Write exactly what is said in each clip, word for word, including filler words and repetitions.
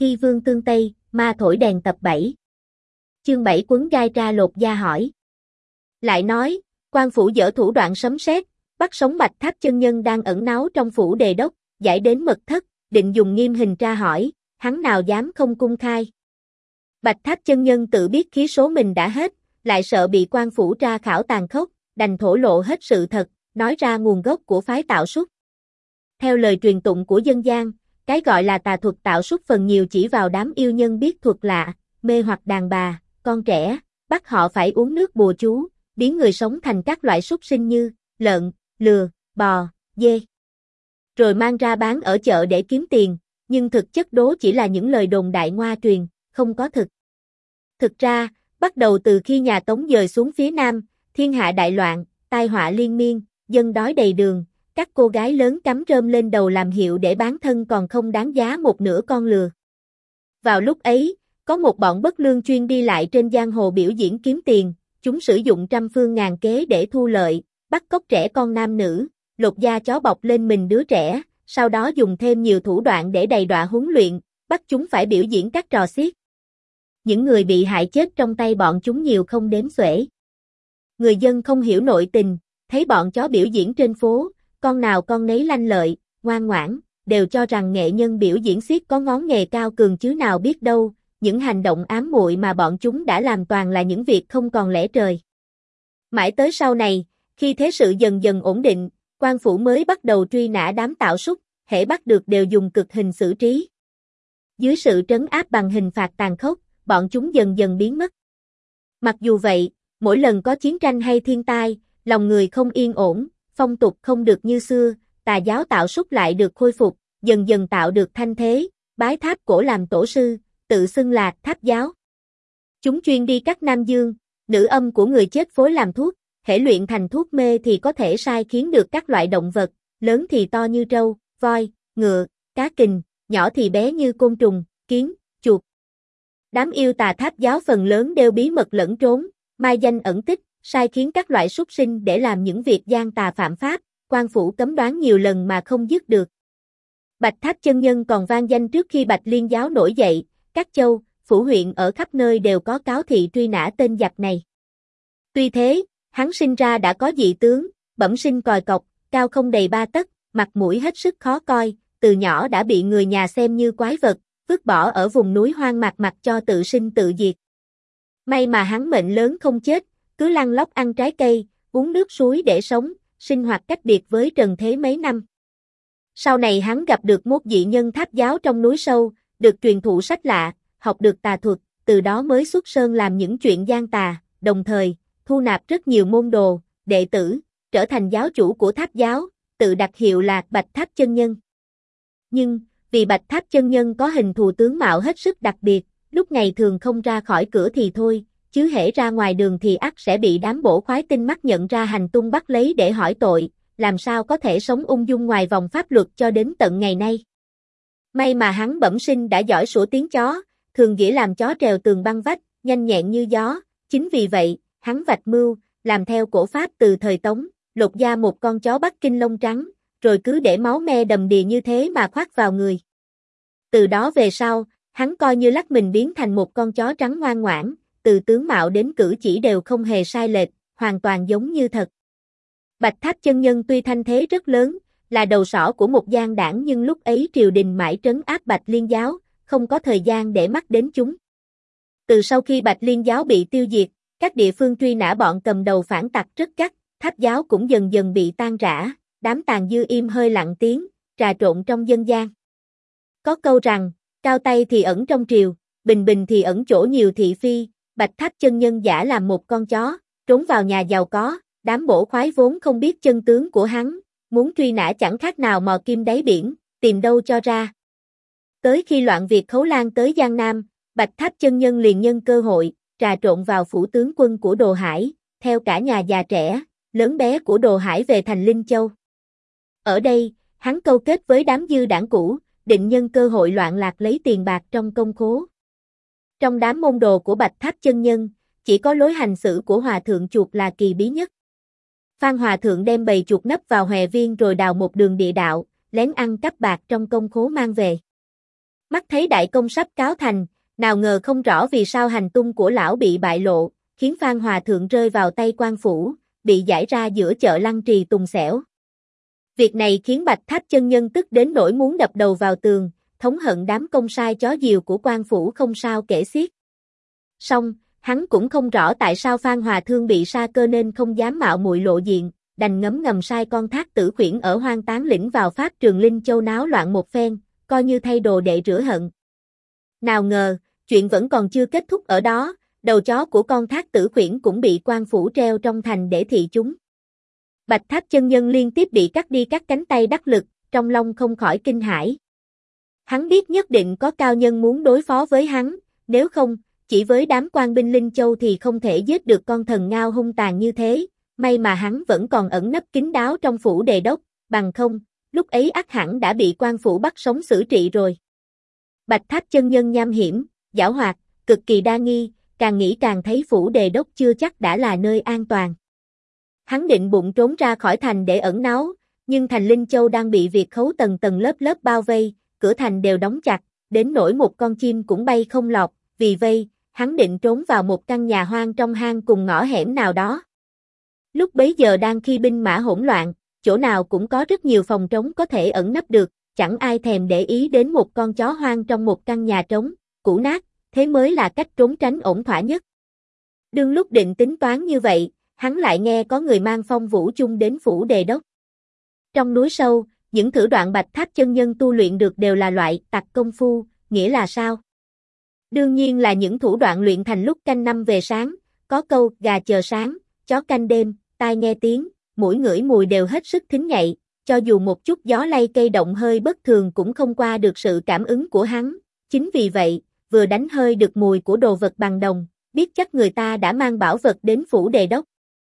Thi vương tương Tây, ma thổi đèn tập bảy. Chương bảy quấn gai ra lột da hỏi. Lại nói, quan phủ dở thủ đoạn sấm sét, bắt sống Bạch Tháp chân nhân đang ẩn náu trong phủ đề đốc, giải đến mật thất, định dùng nghiêm hình tra hỏi, hắn nào dám không cung khai. Bạch Tháp chân nhân tự biết khí số mình đã hết, lại sợ bị quan phủ tra khảo tàn khốc, đành thổ lộ hết sự thật, nói ra nguồn gốc của phái tạo súc. Theo lời truyền tụng của dân gian, cái gọi là tà thuật tạo súc phần nhiều chỉ vào đám yêu nhân biết thuật lạ, mê hoặc đàn bà, con trẻ, bắt họ phải uống nước bùa chú, biến người sống thành các loại súc sinh như lợn, lừa, bò, dê. Rồi mang ra bán ở chợ để kiếm tiền, nhưng thực chất đố chỉ là những lời đồn đại ngoa truyền, không có thực. Thực ra, bắt đầu từ khi nhà Tống dời xuống phía Nam, thiên hạ đại loạn, tai họa liên miên, dân đói đầy đường, các cô gái lớn cắm rơm lên đầu làm hiệu để bán thân còn không đáng giá một nửa con lừa. Vào lúc ấy, có một bọn bất lương chuyên đi lại trên giang hồ biểu diễn kiếm tiền, chúng sử dụng trăm phương ngàn kế để thu lợi, bắt cóc trẻ con nam nữ, lột da chó bọc lên mình đứa trẻ, sau đó dùng thêm nhiều thủ đoạn để đầy đọa huấn luyện, bắt chúng phải biểu diễn các trò xiếc. Những người bị hại chết trong tay bọn chúng nhiều không đếm xuể. Người dân không hiểu nội tình, thấy bọn chó biểu diễn trên phố, con nào con nấy lanh lợi, ngoan ngoãn, đều cho rằng nghệ nhân biểu diễn xiếc có ngón nghề cao cường chứ nào biết đâu, những hành động ám muội mà bọn chúng đã làm toàn là những việc không còn lẽ trời. Mãi tới sau này, khi thế sự dần dần ổn định, quan phủ mới bắt đầu truy nã đám tạo súc, hễ bắt được đều dùng cực hình xử trí. Dưới sự trấn áp bằng hình phạt tàn khốc, bọn chúng dần dần biến mất. Mặc dù vậy, mỗi lần có chiến tranh hay thiên tai, lòng người không yên ổn, phong tục không được như xưa, tà giáo tạo súc lại được khôi phục, dần dần tạo được thanh thế, bái tháp cổ làm tổ sư, tự xưng là tháp giáo. Chúng chuyên đi cắt nam dương, nữ âm của người chết phối làm thuốc, hễ luyện thành thuốc mê thì có thể sai khiến được các loại động vật, lớn thì to như trâu, voi, ngựa, cá kình, nhỏ thì bé như côn trùng, kiến, chuột. Đám yêu tà tháp giáo phần lớn đều bí mật lẫn trốn, mai danh ẩn tích, sai khiến các loại súc sinh để làm những việc gian tà phạm pháp, quan phủ cấm đoán nhiều lần mà không dứt được. Bạch Tháp chân nhân còn vang danh trước khi Bạch Liên giáo nổi dậy, các châu, phủ huyện ở khắp nơi đều có cáo thị truy nã tên giặc này. Tuy thế, hắn sinh ra đã có dị tướng, bẩm sinh còi cọc, cao không đầy ba tấc, mặt mũi hết sức khó coi, từ nhỏ đã bị người nhà xem như quái vật, vứt bỏ ở vùng núi hoang mạc mặc cho tự sinh tự diệt. May mà hắn mệnh lớn không chết, cứ lăn lóc ăn trái cây, uống nước suối để sống, sinh hoạt cách biệt với trần thế mấy năm. Sau này hắn gặp được một dị nhân tháp giáo trong núi sâu, được truyền thụ sách lạ, học được tà thuật, từ đó mới xuất sơn làm những chuyện gian tà, đồng thời, thu nạp rất nhiều môn đồ, đệ tử, trở thành giáo chủ của tháp giáo, tự đặt hiệu là Bạch Tháp chân nhân. Nhưng, vì Bạch Tháp chân nhân có hình thù tướng mạo hết sức đặc biệt, lúc ngày thường không ra khỏi cửa thì thôi, chứ hễ ra ngoài đường thì ắt sẽ bị đám bổ khoái tinh mắt nhận ra hành tung bắt lấy để hỏi tội, làm sao có thể sống ung dung ngoài vòng pháp luật cho đến tận ngày nay. May mà hắn bẩm sinh đã giỏi sủa tiếng chó, thường nghĩa làm chó trèo tường băng vách, nhanh nhẹn như gió, chính vì vậy, hắn vạch mưu, làm theo cổ pháp từ thời Tống, lột da một con chó Bắc Kinh lông trắng, rồi cứ để máu me đầm đìa như thế mà khoác vào người. Từ đó về sau, hắn coi như lắc mình biến thành một con chó trắng ngoan ngoãn, từ tướng mạo đến cử chỉ đều không hề sai lệch, hoàn toàn giống như thật. Bạch Tháp chân nhân tuy thanh thế rất lớn, là đầu sỏ của một gian đảng nhưng lúc ấy triều đình mãi trấn áp Bạch Liên giáo, không có thời gian để mắt đến chúng. Từ sau khi Bạch Liên giáo bị tiêu diệt, các địa phương truy nã bọn cầm đầu phản tặc rất gắt, tháp giáo cũng dần dần bị tan rã, đám tàn dư im hơi lặng tiếng, trà trộn trong dân gian. Có câu rằng, cao tay thì ẩn trong triều, bình bình thì ẩn chỗ nhiều thị phi, Bạch Tháp chân nhân giả làm một con chó, trốn vào nhà giàu có, đám bổ khoái vốn không biết chân tướng của hắn, muốn truy nã chẳng khác nào mò kim đáy biển, tìm đâu cho ra. Tới khi loạn Việt Khấu Lan tới Giang Nam, Bạch Tháp chân nhân liền nhân cơ hội, trà trộn vào phủ tướng quân của Đồ Hải, theo cả nhà già trẻ, lớn bé của Đồ Hải về thành Linh Châu. Ở đây, hắn câu kết với đám dư đảng cũ, định nhân cơ hội loạn lạc lấy tiền bạc trong công khố. Trong đám môn đồ của Bạch Tháp chân nhân, chỉ có lối hành xử của Hòa thượng chuột là kỳ bí nhất. Phan Hòa thượng đem bầy chuột nấp vào hòe viên rồi đào một đường địa đạo, lén ăn cắp bạc trong công khố mang về. Mắt thấy đại công sắp cáo thành, nào ngờ không rõ vì sao hành tung của lão bị bại lộ, khiến Phan Hòa Thượng rơi vào tay quan phủ, bị giải ra giữa chợ Lăng Trì Tùng Xẻo. Việc này khiến Bạch Tháp chân nhân tức đến nỗi muốn đập đầu vào tường, thống hận đám công sai chó diều của quan phủ không sao kể xiết. Song, hắn cũng không rõ tại sao Phan Hòa Thương bị sa cơ nên không dám mạo muội lộ diện, đành ngấm ngầm sai con Thác Tử Khuyển ở Hoang Tán lĩnh vào Pháp Trường Linh Châu náo loạn một phen, coi như thay đồ đệ rửa hận. Nào ngờ, chuyện vẫn còn chưa kết thúc ở đó, đầu chó của con Thác Tử Khuyển cũng bị quan phủ treo trong thành để thị chúng. Bạch Tháp chân nhân liên tiếp bị cắt đi các cánh tay đắc lực, trong lòng không khỏi kinh hãi. Hắn biết nhất định có cao nhân muốn đối phó với hắn, nếu không, chỉ với đám quan binh Linh Châu thì không thể giết được con thần ngao hung tàn như thế, may mà hắn vẫn còn ẩn nấp kín đáo trong phủ đề đốc, bằng không, lúc ấy ắt hẳn đã bị quan phủ bắt sống xử trị rồi. Bạch Tháp chân nhân nham hiểm, giảo hoạt, cực kỳ đa nghi, càng nghĩ càng thấy phủ đề đốc chưa chắc đã là nơi an toàn. Hắn định bụng trốn ra khỏi thành để ẩn náu, nhưng thành Linh Châu đang bị Việt khấu tầng tầng lớp lớp bao vây, cửa thành đều đóng chặt, đến nỗi một con chim cũng bay không lọt, vì vây, hắn định trốn vào một căn nhà hoang trong hang cùng ngõ hẻm nào đó. Lúc bấy giờ đang khi binh mã hỗn loạn, chỗ nào cũng có rất nhiều phòng trống có thể ẩn nấp được, chẳng ai thèm để ý đến một con chó hoang trong một căn nhà trống, cũ nát, thế mới là cách trốn tránh ổn thỏa nhất. Đương lúc định tính toán như vậy, hắn lại nghe có người mang Phong Vũ chung đến phủ đề đốc. Trong núi sâu, những thử đoạn Bạch Tháp chân nhân tu luyện được đều là loại tặc công phu, nghĩa là sao? Đương nhiên là những thủ đoạn luyện thành lúc canh năm về sáng, có câu gà chờ sáng, chó canh đêm, tai nghe tiếng, mũi ngửi mùi đều hết sức thính nhạy, cho dù một chút gió lay cây động hơi bất thường cũng không qua được sự cảm ứng của hắn. Chính vì vậy, vừa đánh hơi được mùi của đồ vật bằng đồng, biết chắc người ta đã mang bảo vật đến phủ đề đốc.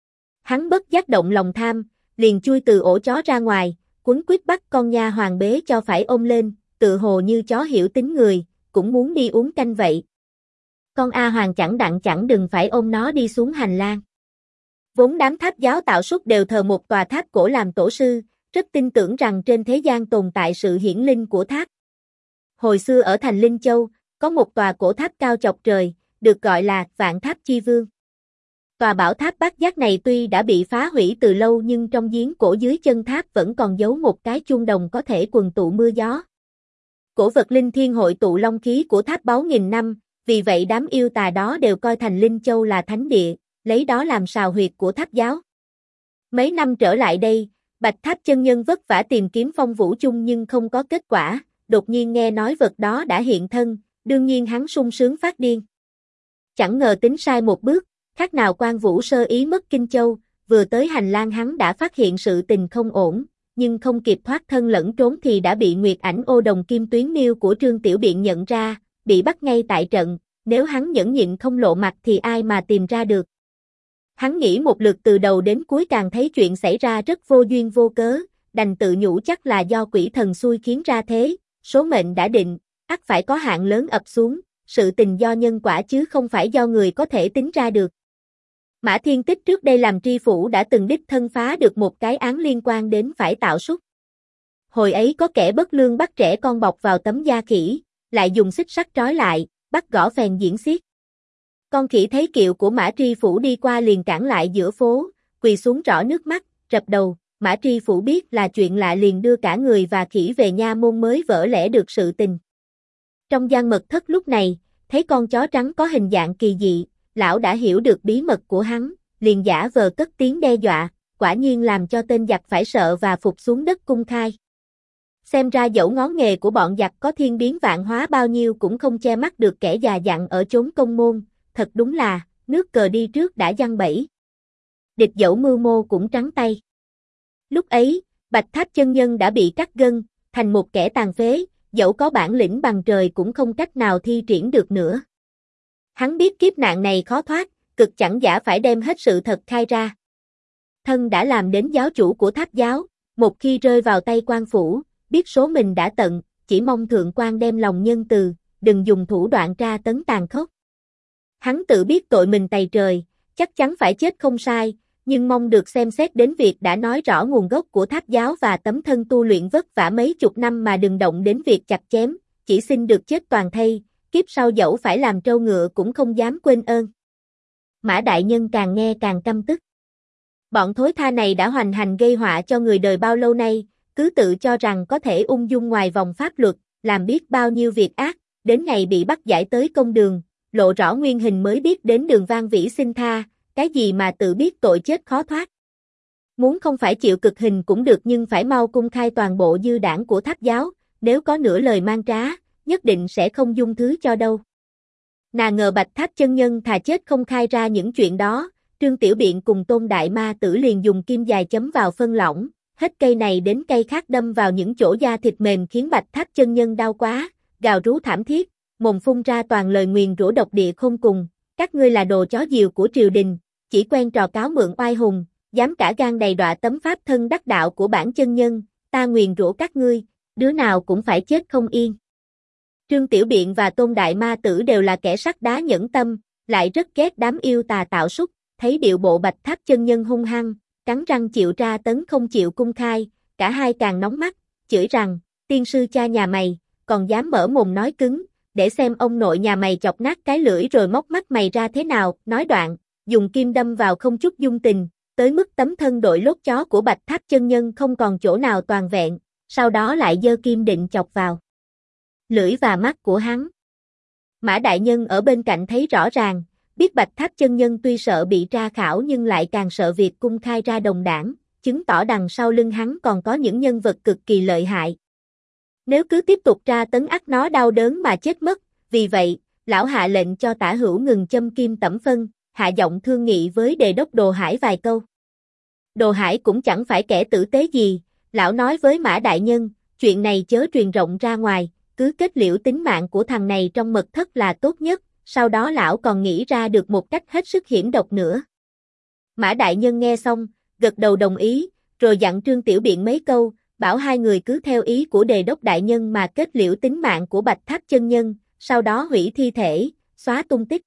Hắn bất giác động lòng tham, liền chui từ ổ chó ra ngoài, quấn quýt bắt con nha hoàng bế cho phải ôm lên, tự hồ như chó hiểu tính người, cũng muốn đi uống canh vậy. Con A Hoàng chẳng đặng chẳng đừng phải ôm nó đi xuống hành lang. Vốn đám tháp giáo tạo súc đều thờ một tòa tháp cổ làm tổ sư, rất tin tưởng rằng trên thế gian tồn tại sự hiển linh của tháp. Hồi xưa ở thành Linh Châu, có một tòa cổ tháp cao chọc trời, được gọi là Vạn Tháp Chi Vương. Tòa bảo tháp bát giác này tuy đã bị phá hủy từ lâu nhưng trong giếng cổ dưới chân tháp vẫn còn giấu một cái chuông đồng có thể quần tụ mưa gió. Cổ vật linh thiên hội tụ long khí của tháp báu nghìn năm, vì vậy đám yêu tà đó đều coi thành Linh Châu là thánh địa, lấy đó làm sào huyệt của tháp giáo. Mấy năm trở lại đây, Bạch Tháp chân nhân vất vả tìm kiếm Phong Vũ chung nhưng không có kết quả, đột nhiên nghe nói vật đó đã hiện thân, đương nhiên hắn sung sướng phát điên. Chẳng ngờ tính sai một bước, khác nào Quan Vũ sơ ý mất Kinh Châu, vừa tới hành lang hắn đã phát hiện sự tình không ổn, nhưng không kịp thoát thân lẫn trốn thì đã bị Nguyệt Ảnh Ô Đồng Kim Tuyến Miêu của Trương Tiểu Biện nhận ra, bị bắt ngay tại trận, nếu hắn nhẫn nhịn không lộ mặt thì ai mà tìm ra được. Hắn nghĩ một lượt từ đầu đến cuối càng thấy chuyện xảy ra rất vô duyên vô cớ, đành tự nhủ chắc là do quỷ thần xui khiến ra thế, số mệnh đã định, ắt phải có hạn lớn ập xuống, sự tình do nhân quả chứ không phải do người có thể tính ra được. Mã Thiên Tích trước đây làm tri phủ đã từng đích thân phá được một cái án liên quan đến phải tạo súc. Hồi ấy có kẻ bất lương bắt trẻ con bọc vào tấm da khỉ, lại dùng xích sắt trói lại, bắt gõ phèn diễn xiết. Con khỉ thấy kiệu của Mã tri phủ đi qua liền cản lại giữa phố, quỳ xuống rỏ nước mắt, rập đầu. Mã tri phủ biết là chuyện lạ liền đưa cả người và khỉ về nha môn mới vỡ lẽ được sự tình. Trong gian mật thất lúc này, thấy con chó trắng có hình dạng kỳ dị, lão đã hiểu được bí mật của hắn, liền giả vờ cất tiếng đe dọa, quả nhiên làm cho tên giặc phải sợ và phục xuống đất cung khai. Xem ra dẫu ngón nghề của bọn giặc có thiên biến vạn hóa bao nhiêu cũng không che mắt được kẻ già dặn ở chốn công môn, thật đúng là, nước cờ đi trước đã giăng bẫy. Địch dẫu mưu mô cũng trắng tay. Lúc ấy, Bạch Tháp chân nhân đã bị cắt gân, thành một kẻ tàn phế, dẫu có bản lĩnh bằng trời cũng không cách nào thi triển được nữa. Hắn biết kiếp nạn này khó thoát, cực chẳng giả phải đem hết sự thật khai ra. Thân đã làm đến giáo chủ của tháp giáo, một khi rơi vào tay quan phủ, biết số mình đã tận, chỉ mong thượng quan đem lòng nhân từ, đừng dùng thủ đoạn tra tấn tàn khốc. Hắn tự biết tội mình tày trời, chắc chắn phải chết không sai, nhưng mong được xem xét đến việc đã nói rõ nguồn gốc của tháp giáo và tấm thân tu luyện vất vả mấy chục năm mà đừng động đến việc chặt chém, chỉ xin được chết toàn thây, kiếp sau dẫu phải làm trâu ngựa cũng không dám quên ơn. Mã đại nhân càng nghe càng căm tức. Bọn thối tha này đã hoành hành gây họa cho người đời bao lâu nay, cứ tự cho rằng có thể ung dung ngoài vòng pháp luật, làm biết bao nhiêu việc ác, đến ngày bị bắt giải tới công đường, lộ rõ nguyên hình mới biết đến đường Văn Vĩ xin tha, cái gì mà tự biết tội chết khó thoát. Muốn không phải chịu cực hình cũng được nhưng phải mau cung khai toàn bộ dư đảng của Tháp giáo, nếu có nửa lời mang trá, nhất định sẽ không dung thứ cho đâu. Nào ngờ Bạch Tháp chân nhân thà chết không khai ra những chuyện đó, Trương Tiểu Biện cùng Tôn Đại Ma Tử liền dùng kim dài chấm vào phân lỏng, hết cây này đến cây khác đâm vào những chỗ da thịt mềm khiến Bạch Tháp chân nhân đau quá, gào rú thảm thiết, mồm phun ra toàn lời nguyền rủa độc địa không cùng, các ngươi là đồ chó diều của triều đình, chỉ quen trò cáo mượn oai hùng, dám cả gan đầy đọa tấm pháp thân đắc đạo của bản chân nhân, ta nguyền rủa các ngươi, đứa nào cũng phải chết không yên. Trương Tiểu Biện và Tôn Đại Ma Tử đều là kẻ sắt đá nhẫn tâm, lại rất ghét đám yêu tà tạo súc, thấy điệu bộ Bạch Tháp chân nhân hung hăng, cắn răng chịu tra tấn không chịu cung khai, cả hai càng nóng mắt, chửi rằng, tiên sư cha nhà mày, còn dám mở mồm nói cứng, để xem ông nội nhà mày chọc nát cái lưỡi rồi móc mắt mày ra thế nào, nói đoạn, dùng kim đâm vào không chút dung tình, tới mức tấm thân đội lốt chó của Bạch Tháp chân nhân không còn chỗ nào toàn vẹn, sau đó lại giơ kim định chọc vào lưỡi và mắt của hắn. Mã đại nhân ở bên cạnh thấy rõ ràng, biết Bạch Tháp chân nhân tuy sợ bị tra khảo nhưng lại càng sợ việc cung khai ra đồng đảng, chứng tỏ đằng sau lưng hắn còn có những nhân vật cực kỳ lợi hại. Nếu cứ tiếp tục tra tấn ắt nó đau đớn mà chết mất, vì vậy, lão hạ lệnh cho Tả Hữu ngừng châm kim tẩm phân, hạ giọng thương nghị với đề đốc Đồ Hải vài câu. Đồ Hải cũng chẳng phải kẻ tử tế gì, lão nói với Mã đại nhân, chuyện này chớ truyền rộng ra ngoài, cứ kết liễu tính mạng của thằng này trong mật thất là tốt nhất, sau đó lão còn nghĩ ra được một cách hết sức hiểm độc nữa. Mã đại nhân nghe xong, gật đầu đồng ý, rồi dặn Trương Tiểu Biện mấy câu, bảo hai người cứ theo ý của đề đốc đại nhân mà kết liễu tính mạng của Bạch Tháp chân nhân, sau đó hủy thi thể, xóa tung tích.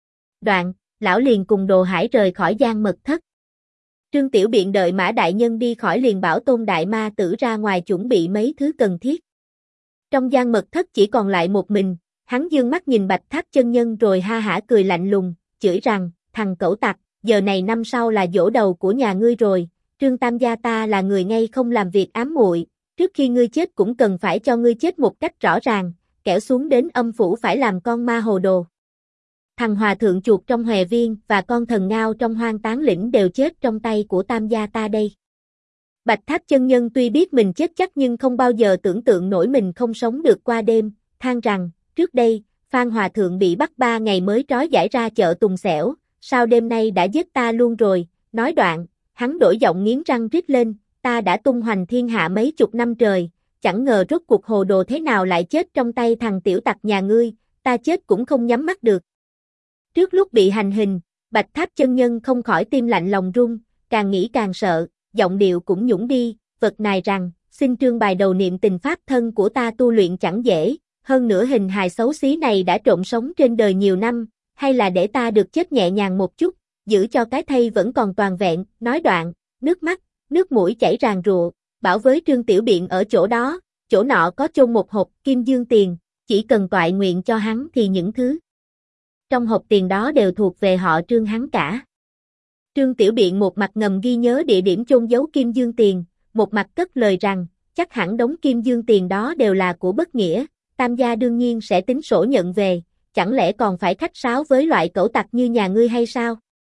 Đoạn, lão liền cùng Đồ Hải rời khỏi gian mật thất. Trương Tiểu Biện đợi Mã đại nhân đi khỏi liền bảo Tôn Đại Ma Tử ra ngoài chuẩn bị mấy thứ cần thiết. Trong gian mật thất chỉ còn lại một mình, hắn dương mắt nhìn Bạch Tháp chân nhân rồi ha hả cười lạnh lùng, chửi rằng, thằng cẩu tặc, giờ này năm sau là giỗ đầu của nhà ngươi rồi, Trương Tam gia ta là người ngay không làm việc ám muội, trước khi ngươi chết cũng cần phải cho ngươi chết một cách rõ ràng, kẻo xuống đến âm phủ phải làm con ma hồ đồ. Thằng hòa thượng chuột trong hòe viên và con thần ngao trong hoang tán lĩnh đều chết trong tay của Tam gia ta đây. Bạch Tháp chân nhân tuy biết mình chết chắc nhưng không bao giờ tưởng tượng nổi mình không sống được qua đêm, than rằng, trước đây, Phan Hòa Thượng bị bắt ba ngày mới trói giải ra chợ Tùng Xẻo, sao đêm nay đã giết ta luôn rồi, nói đoạn, hắn đổi giọng nghiến răng rít lên, ta đã tung hoành thiên hạ mấy chục năm trời, chẳng ngờ rốt cuộc hồ đồ thế nào lại chết trong tay thằng tiểu tặc nhà ngươi, ta chết cũng không nhắm mắt được. Trước lúc bị hành hình, Bạch Tháp chân nhân không khỏi tim lạnh lòng run, càng nghĩ càng sợ, giọng điệu cũng nhũng đi, vật nài rằng, xin trương bài đầu niệm tình pháp thân của ta tu luyện chẳng dễ, hơn nữa hình hài xấu xí này đã trộn sống trên đời nhiều năm, hay là để ta được chết nhẹ nhàng một chút, giữ cho cái thây vẫn còn toàn vẹn, nói đoạn, nước mắt, nước mũi chảy ràn rụa, bảo với Trương Tiểu Biện ở chỗ đó, chỗ nọ có chôn một hộp kim dương tiền, chỉ cần toại nguyện cho hắn thì những thứ trong hộp tiền đó đều thuộc về họ Trương hắn cả. Trương Tiểu Biện một mặt ngầm ghi nhớ địa điểm chôn giấu kim dương tiền, một mặt cất lời rằng, chắc hẳn đống kim dương tiền đó đều là của bất nghĩa, Tam gia đương nhiên sẽ tính sổ nhận về, chẳng lẽ còn phải khách sáo với loại cẩu tặc như nhà ngươi hay sao?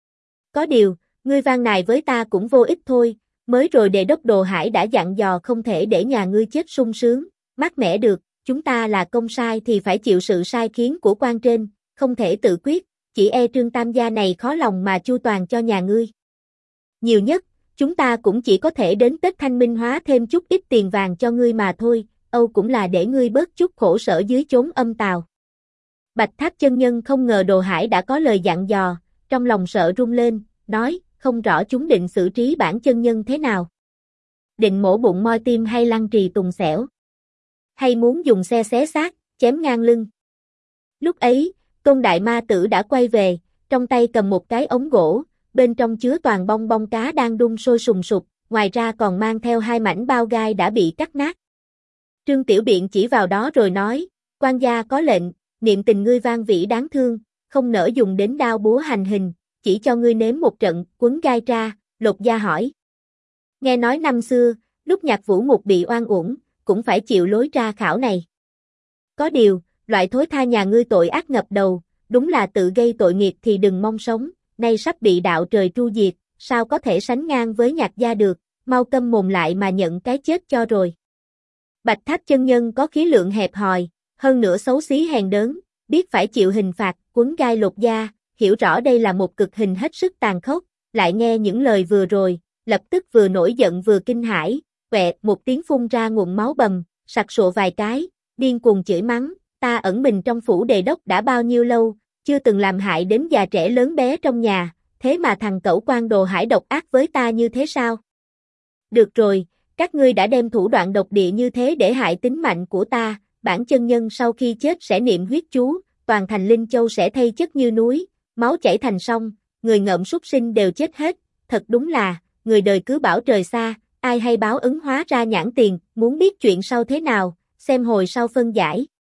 Có điều, ngươi van nài với ta cũng vô ích thôi, mới rồi đề đốc Đồ Hải đã dặn dò không thể để nhà ngươi chết sung sướng, mát mẻ được, chúng ta là công sai thì phải chịu sự sai khiến của quan trên, không thể tự quyết, chỉ e Trương Tam gia này khó lòng mà chu toàn cho nhà ngươi. Nhiều nhất, chúng ta cũng chỉ có thể đến Tết Thanh Minh hóa thêm chút ít tiền vàng cho ngươi mà thôi, âu cũng là để ngươi bớt chút khổ sở dưới chốn âm tào. Bạch Tháp chân nhân không ngờ Đồ Hải đã có lời dặn dò, trong lòng sợ run lên, nói, không rõ chúng định xử trí bản chân nhân thế nào. Định mổ bụng moi tim hay lăng trì tùng xẻo? Hay muốn dùng xe xé xác, chém ngang lưng? Lúc ấy, Tôn Đại Ma Tử đã quay về, trong tay cầm một cái ống gỗ, bên trong chứa toàn bong bong cá đang đun sôi sùng sục, ngoài ra còn mang theo hai mảnh bao gai đã bị cắt nát. Trương Tiểu Biện chỉ vào đó rồi nói, Quan gia có lệnh, niệm tình ngươi vang vĩ đáng thương, không nỡ dùng đến đao búa hành hình, chỉ cho ngươi nếm một trận, Quấn gai tra, Lột Gia hỏi. Nghe nói năm xưa, lúc Nhạc Vũ Mục bị oan uổng, cũng phải chịu lối tra khảo này. Có điều, loại thối tha nhà ngươi tội ác ngập đầu, đúng là tự gây tội nghiệp thì đừng mong sống, nay sắp bị đạo trời tru diệt, sao có thể sánh ngang với Nhạc gia được, mau câm mồm lại mà nhận cái chết cho rồi. Bạch Tháp chân nhân có khí lượng hẹp hòi, hơn nữa xấu xí hèn đớn, biết phải chịu hình phạt, Quấn gai Lột Gia, hiểu rõ đây là một cực hình hết sức tàn khốc, lại nghe những lời vừa rồi, lập tức vừa nổi giận vừa kinh hãi, quẹ một tiếng phun ra nguồn máu bầm, sặc sụa vài cái, điên cuồng chửi mắng, ta ẩn mình trong phủ đề đốc đã bao nhiêu lâu, chưa từng làm hại đến già trẻ lớn bé trong nhà, thế mà thằng cẩu quan đồ hải độc ác với ta như thế sao? Được rồi, các ngươi đã đem thủ đoạn độc địa như thế để hại tính mạng của ta, bản chân nhân sau khi chết sẽ niệm huyết chú, toàn thành Linh Châu sẽ thay chất như núi, máu chảy thành sông, người ngợm súc sinh đều chết hết, thật đúng là, người đời cứ bảo trời xa, ai hay báo ứng hóa ra nhãn tiền, muốn biết chuyện sau thế nào, xem hồi sau phân giải.